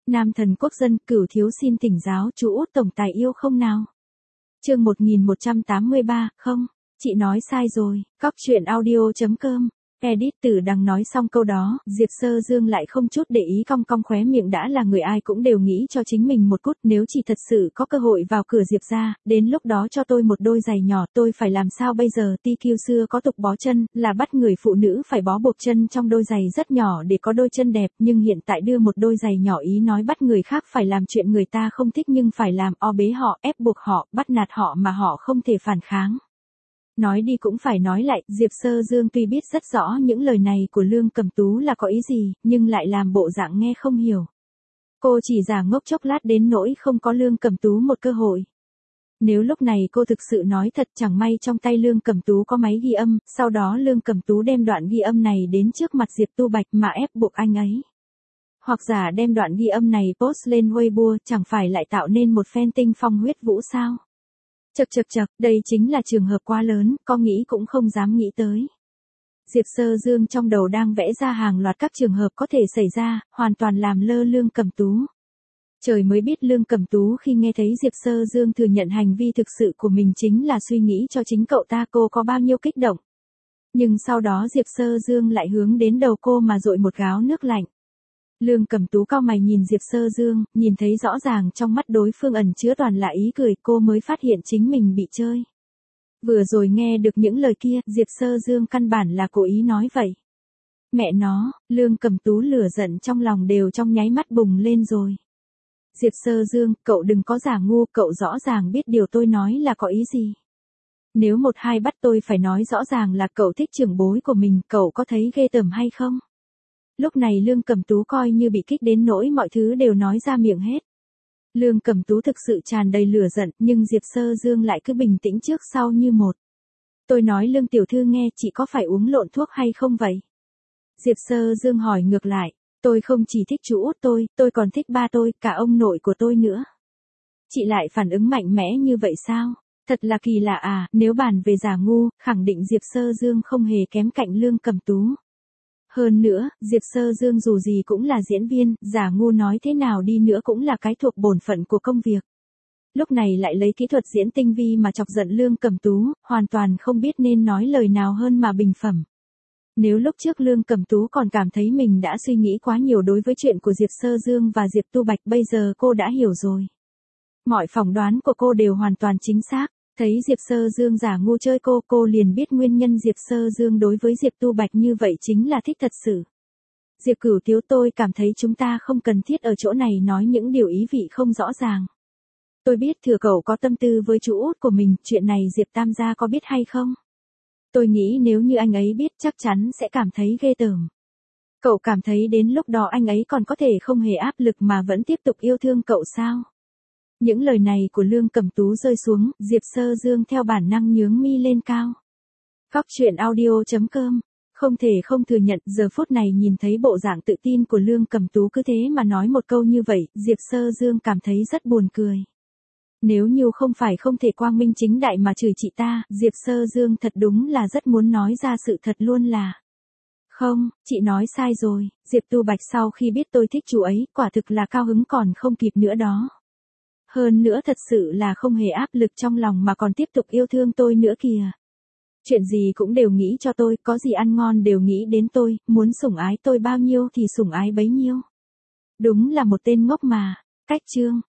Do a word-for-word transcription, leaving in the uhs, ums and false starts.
Nam thần quốc dân, Cửu thiếu xin thỉnh giáo chú út tổng tài yêu không nào? Chương một nghìn một trăm tám mươi ba, không, chị nói sai rồi. Cóc truyện audio chấm com. Edit Tử Đằng nói xong câu đó, Diệp Sơ Dương lại không chút để ý cong cong khóe miệng, đã là người ai cũng đều nghĩ cho chính mình một cút, nếu chỉ thật sự có cơ hội vào cửa Diệp gia, đến lúc đó cho tôi một đôi giày nhỏ, tôi phải làm sao bây giờ? Ti Kiêu xưa có tục bó chân, là bắt người phụ nữ phải bó buộc chân trong đôi giày rất nhỏ để có đôi chân đẹp, nhưng hiện tại đưa một đôi giày nhỏ ý nói bắt người khác phải làm chuyện người ta không thích nhưng phải làm, o bế họ, ép buộc họ, bắt nạt họ mà họ không thể phản kháng. Nói đi cũng phải nói lại, Diệp Sơ Dương tuy biết rất rõ những lời này của Lương Cẩm Tú là có ý gì, nhưng lại làm bộ dạng nghe không hiểu. Cô chỉ giả ngốc chốc lát đến nỗi không có Lương Cẩm Tú một cơ hội. Nếu lúc này cô thực sự nói thật, chẳng may trong tay Lương Cẩm Tú có máy ghi âm, sau đó Lương Cẩm Tú đem đoạn ghi âm này đến trước mặt Diệp Tu Bạch mà ép buộc anh ấy. Hoặc giả đem đoạn ghi âm này post lên Weibo, chẳng phải lại tạo nên một phen tinh phong huyết vũ sao? Chậc chậc chậc, đây chính là trường hợp quá lớn, có nghĩ cũng không dám nghĩ tới. Diệp Sơ Dương trong đầu đang vẽ ra hàng loạt các trường hợp có thể xảy ra, hoàn toàn làm lơ Lương Cẩm Tú. Trời mới biết Lương Cẩm Tú khi nghe thấy Diệp Sơ Dương thừa nhận hành vi thực sự của mình chính là suy nghĩ cho chính cậu ta, cô có bao nhiêu kích động. Nhưng sau đó Diệp Sơ Dương lại hướng đến đầu cô mà dội một gáo nước lạnh. Lương Cẩm Tú cau mày nhìn Diệp Sơ Dương, nhìn thấy rõ ràng trong mắt đối phương ẩn chứa toàn là ý cười, cô mới phát hiện chính mình bị chơi. Vừa rồi nghe được những lời kia, Diệp Sơ Dương căn bản là cố ý nói vậy. Mẹ nó, Lương Cẩm Tú lửa giận trong lòng đều trong nháy mắt bùng lên rồi. Diệp Sơ Dương, cậu đừng có giả ngu, cậu rõ ràng biết điều tôi nói là có ý gì. Nếu một hai bắt tôi phải nói rõ ràng là cậu thích trưởng bối của mình, cậu có thấy ghê tởm hay không? Lúc này Lương Cẩm Tú coi như bị kích đến nỗi mọi thứ đều nói ra miệng hết. Lương Cẩm Tú thực sự tràn đầy lửa giận, nhưng Diệp Sơ Dương lại cứ bình tĩnh trước sau như một. Tôi nói Lương tiểu thư nghe, chị có phải uống lộn thuốc hay không vậy? Diệp Sơ Dương hỏi ngược lại, tôi không chỉ thích chú út tôi, tôi còn thích ba tôi, cả ông nội của tôi nữa. Chị lại phản ứng mạnh mẽ như vậy sao? Thật là kỳ lạ à, nếu bàn về giả ngu, khẳng định Diệp Sơ Dương không hề kém cạnh Lương Cẩm Tú. Hơn nữa, Diệp Sơ Dương dù gì cũng là diễn viên, giả ngu nói thế nào đi nữa cũng là cái thuộc bổn phận của công việc. Lúc này lại lấy kỹ thuật diễn tinh vi mà chọc giận Lương Cẩm Tú, hoàn toàn không biết nên nói lời nào hơn mà bình phẩm. Nếu lúc trước Lương Cẩm Tú còn cảm thấy mình đã suy nghĩ quá nhiều đối với chuyện của Diệp Sơ Dương và Diệp Tu Bạch, bây giờ cô đã hiểu rồi. Mọi phỏng đoán của cô đều hoàn toàn chính xác. Thấy Diệp Sơ Dương giả ngu chơi cô, cô liền biết nguyên nhân Diệp Sơ Dương đối với Diệp Tu Bạch như vậy chính là thích thật sự. Diệp Cửu thiếu, tôi cảm thấy chúng ta không cần thiết ở chỗ này nói những điều ý vị không rõ ràng. Tôi biết thừa cậu có tâm tư với chú út của mình, chuyện này Diệp Tam gia có biết hay không? Tôi nghĩ nếu như anh ấy biết chắc chắn sẽ cảm thấy ghê tởm. Cậu cảm thấy đến lúc đó anh ấy còn có thể không hề áp lực mà vẫn tiếp tục yêu thương cậu sao? Những lời này của Lương Cẩm Tú rơi xuống, Diệp Sơ Dương theo bản năng nhướng mi lên cao. Cóc truyện audio chấm com. Không thể không thừa nhận, giờ phút này nhìn thấy bộ dạng tự tin của Lương Cẩm Tú cứ thế mà nói một câu như vậy, Diệp Sơ Dương cảm thấy rất buồn cười. Nếu như không phải không thể quang minh chính đại mà chửi chị ta, Diệp Sơ Dương thật đúng là rất muốn nói ra sự thật luôn là. Không, chị nói sai rồi, Diệp Tu Bạch sau khi biết tôi thích chú ấy, quả thực là cao hứng còn không kịp nữa đó. Hơn nữa thật sự là không hề áp lực trong lòng mà còn tiếp tục yêu thương tôi nữa kìa. Chuyện gì cũng đều nghĩ cho tôi, có gì ăn ngon đều nghĩ đến tôi, muốn sủng ái tôi bao nhiêu thì sủng ái bấy nhiêu. Đúng là một tên ngốc mà. Cách chương.